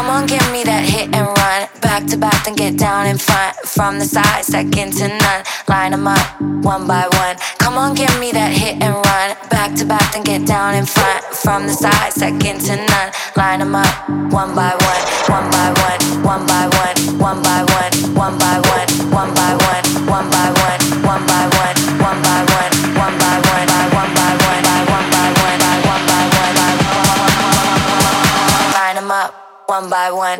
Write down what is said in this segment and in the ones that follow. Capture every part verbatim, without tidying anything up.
Come on, give me that hit and run. Back to back, then get down in front. From the side, second to none. Line them up, one by one. Come on, give me that hit and run. Back to back, then get down in front. From the side, second to none. Line them up, one by one. One by one, one by one. One by one, one by one. One by one, one by one. One by one, one by one. One by one, by one by one. By one by one, by one by one. By one by one. Line them up, one by one.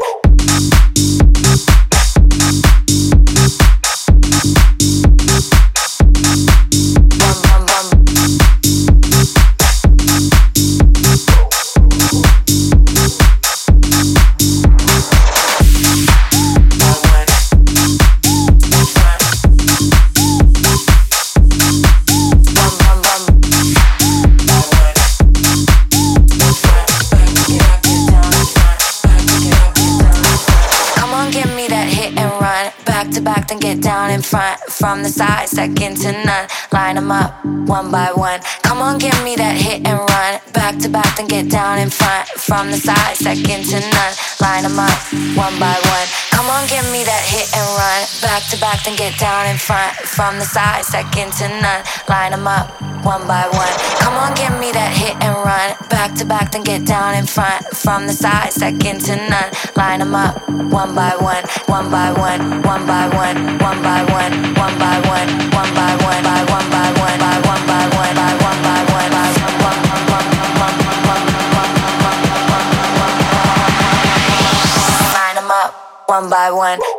Then get down in front. From the side, second to none. Line them up, one by one. Come on, give me that hit and run. Back to back, then get down in front. From the side, second to none. Line them up, one by one. Come on, give me that hit and run. Back to back, then get down in front. From the side, second to none. Line them up, one by one. Come on, give me that hit and run. Back to back, then get down in front. From the side, second to none. Line them up, one by one. One by one, one by one. One by one, one by one, one by one, by one by one, by one by one, by one by one, by one one one one one one one one one. Line them up, one by one.